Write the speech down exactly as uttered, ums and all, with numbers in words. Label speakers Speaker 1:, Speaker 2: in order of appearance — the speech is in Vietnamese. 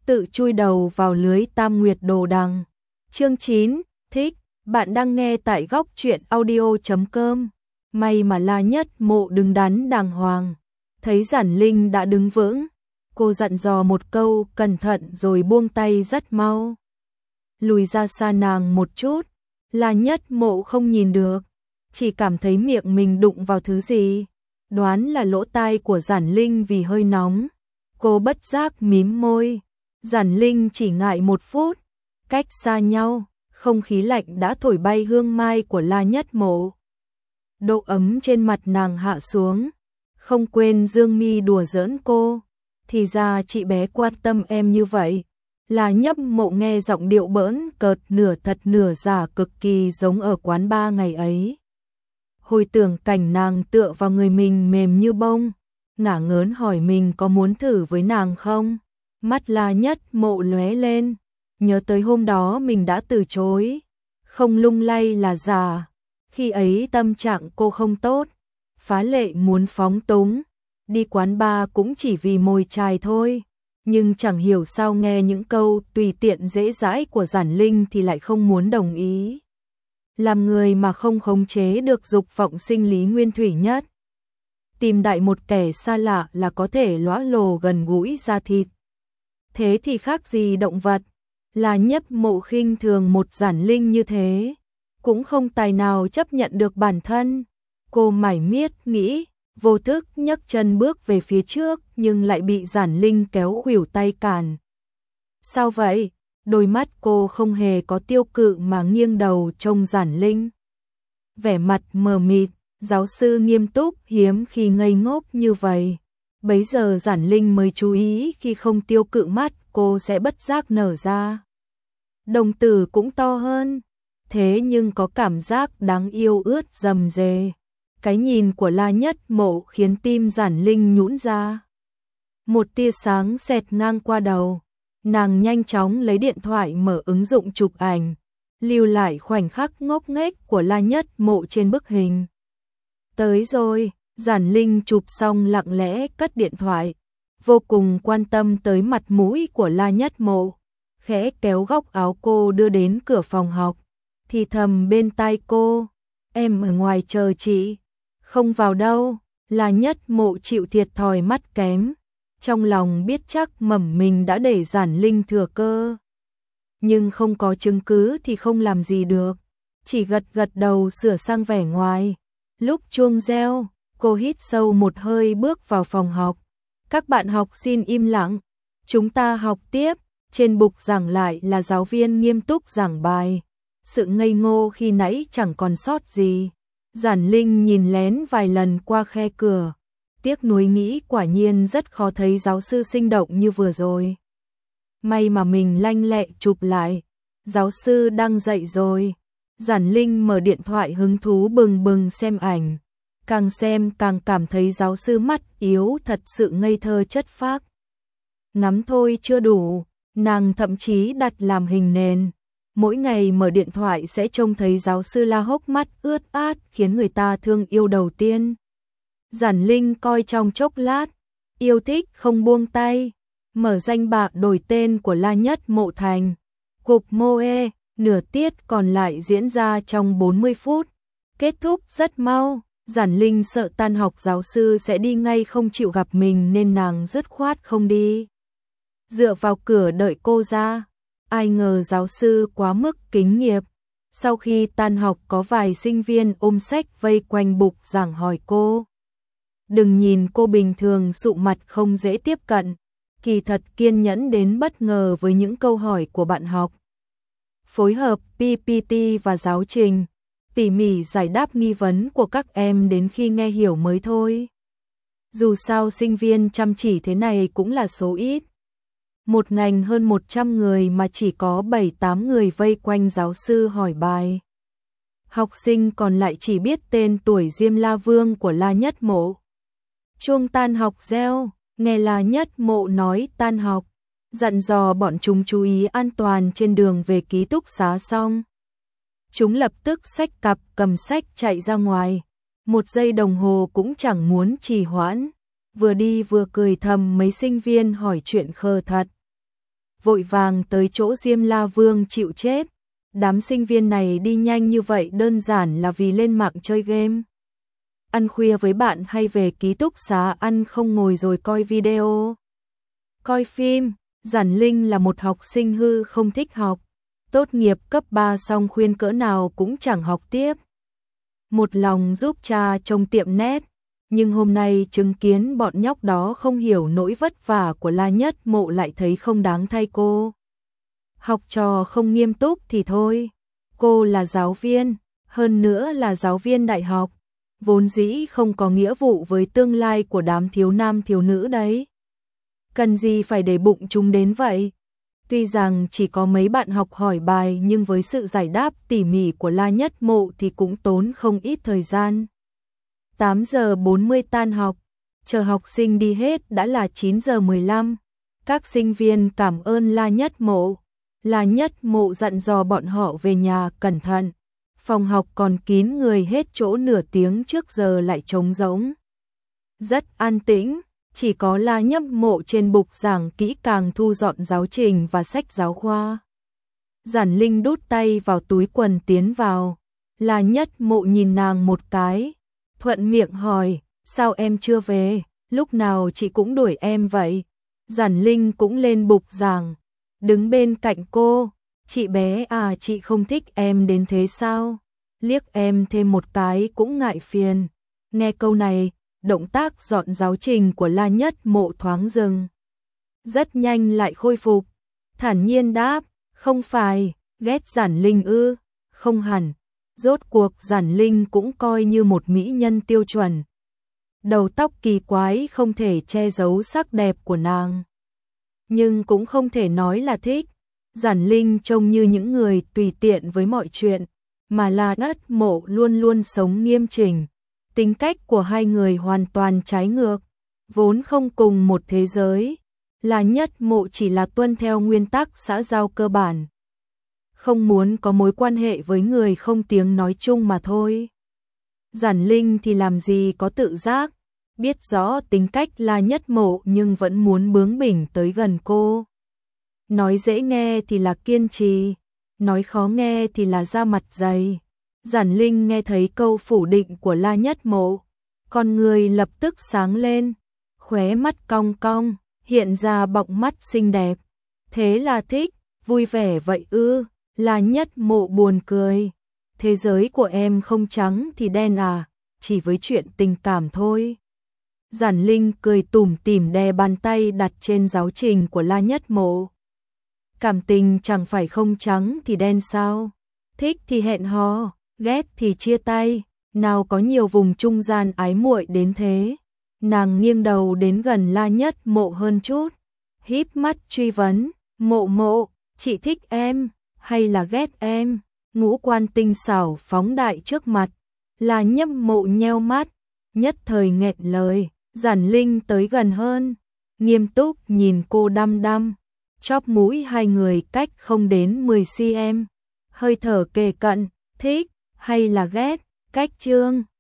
Speaker 1: tự chui đầu vào lưới Tam Nguyệt Đồ Đằng. Chương chín, thích, bạn đang nghe tại góc truyện audio chấm com. May mà La Nhất Mộ đứng đắn đàng hoàng, thấy Giản Linh đã đứng vững, cô dặn dò một câu cẩn thận rồi buông tay rất mau. Lùi ra xa nàng một chút, La Nhất Mộ không nhìn được, chỉ cảm thấy miệng mình đụng vào thứ gì, đoán là lỗ tai của Giản Linh vì hơi nóng. Cô bất giác mím môi, Giản Linh chỉ ngại một phút, cách xa nhau, không khí lạnh đã thổi bay hương mai của La Nhất Mộ. Độ ấm trên mặt nàng hạ xuống, không quên dương mi đùa giỡn cô, thì ra chị bé quan tâm em như vậy. La Nhất Mộ nghe giọng điệu bỡn cợt nửa thật nửa giả cực kỳ giống ở quán bar ngày ấy. Hồi tưởng cảnh nàng tựa vào người mình mềm như bông, ngả ngớn hỏi mình có muốn thử với nàng không. Mắt La Nhất Mộ lóe lên, nhớ tới hôm đó mình đã từ chối, không lung lay là giả. Khi ấy tâm trạng cô không tốt, phá lệ muốn phóng túng, đi quán bar cũng chỉ vì mồi chài thôi. Nhưng chẳng hiểu sao nghe những câu tùy tiện dễ dãi của Giản Linh thì lại không muốn đồng ý. Làm người mà không khống chế được dục vọng sinh lý nguyên thủy nhất. Tìm đại một kẻ xa lạ là có thể lõa lồ gần gũi da thịt. Thế thì khác gì động vật, là Nhất Mộ khinh thường một Giản Linh như thế, cũng không tài nào chấp nhận được bản thân. Cô mải miết nghĩ, vô thức nhấc chân bước về phía trước nhưng lại bị Giản Linh kéo khuỷu tay cản. Sao vậy? Đôi mắt cô không hề có tiêu cự mà nghiêng đầu trông Giản Linh. Vẻ mặt mờ mịt, giáo sư nghiêm túc hiếm khi ngây ngốc như vậy. Bấy giờ Giản Linh mới chú ý khi không tiêu cự mắt cô sẽ bất giác nở ra. Đồng tử cũng to hơn, thế nhưng có cảm giác đáng yêu ướt rầm rề. Cái nhìn của La Nhất Mộ khiến tim Giản Linh nhũn ra. Một tia sáng xẹt ngang qua đầu, nàng nhanh chóng lấy điện thoại mở ứng dụng chụp ảnh, lưu lại khoảnh khắc ngốc nghếch của La Nhất Mộ trên bức hình. Tới rồi, Giản Linh chụp xong lặng lẽ cất điện thoại, vô cùng quan tâm tới mặt mũi của La Nhất Mộ, khẽ kéo góc áo cô đưa đến cửa phòng học, thì thầm bên tai cô, em ở ngoài chờ chị. Không vào đâu. La Nhất Mộ chịu thiệt thòi mắt kém, trong lòng biết chắc mẩm mình đã để Giản Linh thừa cơ. Nhưng không có chứng cứ thì không làm gì được, chỉ gật gật đầu sửa sang vẻ ngoài. Lúc chuông reo, cô hít sâu một hơi bước vào phòng học. Các bạn học xin im lặng, chúng ta học tiếp. Trên bục giảng lại là giáo viên nghiêm túc giảng bài, sự ngây ngô khi nãy chẳng còn sót gì. Giản Linh nhìn lén vài lần qua khe cửa, tiếc nuối nghĩ quả nhiên rất khó thấy giáo sư sinh động như vừa rồi. May mà mình lanh lẹ chụp lại, giáo sư đang dạy rồi. Giản Linh mở điện thoại hứng thú bừng bừng xem ảnh, càng xem càng cảm thấy giáo sư mắt yếu thật sự ngây thơ chất phác. Ngắm thôi chưa đủ, nàng thậm chí đặt làm hình nền. Mỗi ngày mở điện thoại sẽ trông thấy giáo sư la hốc mắt ướt át khiến người ta thương yêu đầu tiên. Giản Linh coi trong chốc lát, yêu thích không buông tay, mở danh bạ đổi tên của La Nhất Mộ thành Cục Moe, nửa tiết còn lại diễn ra trong bốn mươi phút, kết thúc rất mau. Giản Linh sợ tan học giáo sư sẽ đi ngay không chịu gặp mình nên nàng dứt khoát không đi. Dựa vào cửa đợi cô ra. Ai ngờ giáo sư quá mức kính nghiệp. Sau khi tan học có vài sinh viên ôm sách vây quanh bục giảng hỏi cô. Đừng nhìn cô bình thường sụ mặt không dễ tiếp cận, kỳ thật kiên nhẫn đến bất ngờ với những câu hỏi của bạn học. Phối hợp pê pê tê và giáo trình, tỉ mỉ giải đáp nghi vấn của các em đến khi nghe hiểu mới thôi. Dù sao sinh viên chăm chỉ thế này cũng là số ít. Một ngành hơn một trăm người mà chỉ có bảy tám người vây quanh giáo sư hỏi bài. Học sinh còn lại chỉ biết tên tuổi Diêm La Vương của La Nhất Mộ. Chuông tan học reo, nghe La Nhất Mộ nói tan học, dặn dò bọn chúng chú ý an toàn trên đường về ký túc xá xong. Chúng lập tức xách cặp cầm sách chạy ra ngoài, một giây đồng hồ cũng chẳng muốn trì hoãn, vừa đi vừa cười thầm mấy sinh viên hỏi chuyện khờ thật. vội vàng tới chỗ Diêm La Vương chịu chết. Đám sinh viên này đi nhanh như vậy đơn giản là vì lên mạng chơi game. Ăn khuya với bạn hay về ký túc xá ăn không ngồi rồi coi video, coi phim. Giản Linh là một học sinh hư không thích học. Tốt nghiệp cấp ba xong khuyên cỡ nào cũng chẳng học tiếp. Một lòng giúp cha trông tiệm nét. Nhưng hôm nay chứng kiến bọn nhóc đó không hiểu nỗi vất vả của La Nhất Mộ lại thấy không đáng thay cô. Học trò không nghiêm túc thì thôi. Cô là giáo viên, hơn nữa là giáo viên đại học. Vốn dĩ không có nghĩa vụ với tương lai của đám thiếu nam thiếu nữ đấy. Cần gì phải để bụng chúng đến vậy? Tuy rằng chỉ có mấy bạn học hỏi bài nhưng với sự giải đáp tỉ mỉ của La Nhất Mộ thì cũng tốn không ít thời gian. tám giờ bốn mươi tan học, chờ học sinh đi hết đã là chín giờ mười lăm. Các sinh viên cảm ơn La Nhất Mộ. La Nhất Mộ dặn dò bọn họ về nhà cẩn thận. Phòng học còn kín người hết chỗ, nửa tiếng trước giờ lại trống rỗng. Rất an tĩnh, chỉ có La Nhất Mộ trên bục giảng kỹ càng thu dọn giáo trình và sách giáo khoa. Giản Linh đút tay vào túi quần tiến vào. La Nhất Mộ nhìn nàng một cái, thuận miệng hỏi, sao em chưa về, lúc nào chị cũng đuổi em vậy? Giản Linh cũng lên bục giảng, đứng bên cạnh cô, chị bé à, chị không thích em đến thế sao? Liếc em thêm một cái cũng ngại phiền. Nghe câu này, động tác dọn giáo trình của La Nhất Mộ thoáng dừng. Rất nhanh lại khôi phục, thản nhiên đáp, không phải, ghét Giản Linh ư? Không hẳn, rốt cuộc Giản Linh cũng coi như một mỹ nhân tiêu chuẩn. Đầu tóc kỳ quái không thể che giấu sắc đẹp của nàng, nhưng cũng không thể nói là thích. Giản Linh trông như những người tùy tiện với mọi chuyện, mà La Nhất Mộ luôn luôn sống nghiêm chỉnh. Tính cách của hai người hoàn toàn trái ngược, vốn không cùng một thế giới. La Nhất Mộ chỉ là tuân theo nguyên tắc xã giao cơ bản, không muốn có mối quan hệ với người không tiếng nói chung mà thôi. Giản Linh thì làm gì có tự giác, biết rõ tính cách La Nhất Mộ nhưng vẫn muốn bướng bỉnh tới gần cô. Nói dễ nghe thì là kiên trì, nói khó nghe thì là da mặt dày. Giản Linh nghe thấy câu phủ định của La Nhất Mộ, con người lập tức sáng lên, khóe mắt cong cong, hiện ra bọng mắt xinh đẹp. Thế là thích, vui vẻ vậy ư? La Nhất Mộ buồn cười. Thế giới của em không trắng thì đen à, chỉ với chuyện tình cảm thôi. Giản Linh cười tủm tỉm đè bàn tay đặt trên giáo trình của La Nhất Mộ. Cảm tình chẳng phải không trắng thì đen sao? Thích thì hẹn hò, ghét thì chia tay, nào có nhiều vùng trung gian ái muội đến thế. Nàng nghiêng đầu đến gần La Nhất Mộ hơn chút, híp mắt truy vấn, Mộ Mộ, chị thích em hay là ghét em? Ngũ quan tinh xảo phóng đại trước mặt. La Nhất Mộ nheo mắt, nhất thời nghẹn lời. Giản Linh tới gần hơn, nghiêm túc nhìn cô đăm đăm. Chóp mũi hai người cách không đến mười xăng ti mét, hơi thở kề cận. Thích hay là ghét? Cách chương